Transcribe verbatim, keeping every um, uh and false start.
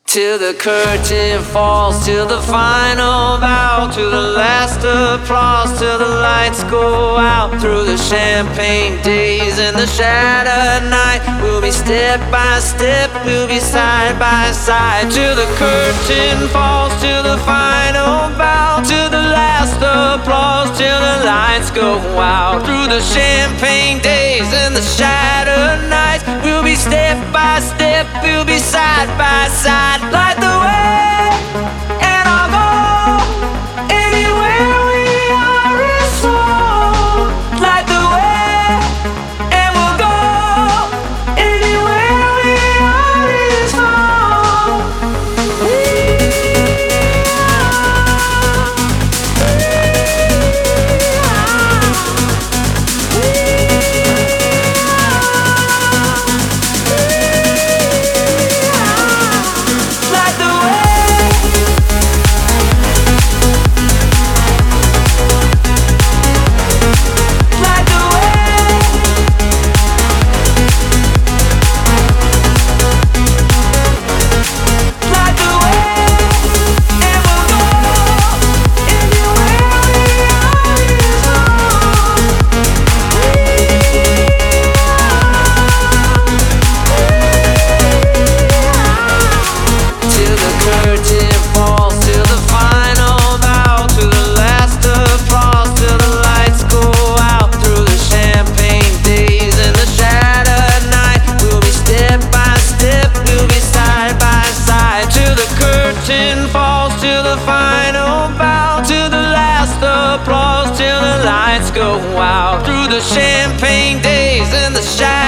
Till the curtain falls, till the final bow, to the last applause, till the lights go out. Through the champagne days and the shattered night, we'll be step by step, we'll be side by side. Till the curtain falls, till the final bow, till the last applause, till the lights go out. Through the champagne days and the shattered nights, we'll be step by step, we'll be side by side. Light the way, and I'll go anywhere we are is soul. Light the way, and we'll go anywhere we are is home. We are, we falls, till the final bow, till the last applause, till the lights go out. Through the champagne days and the shadows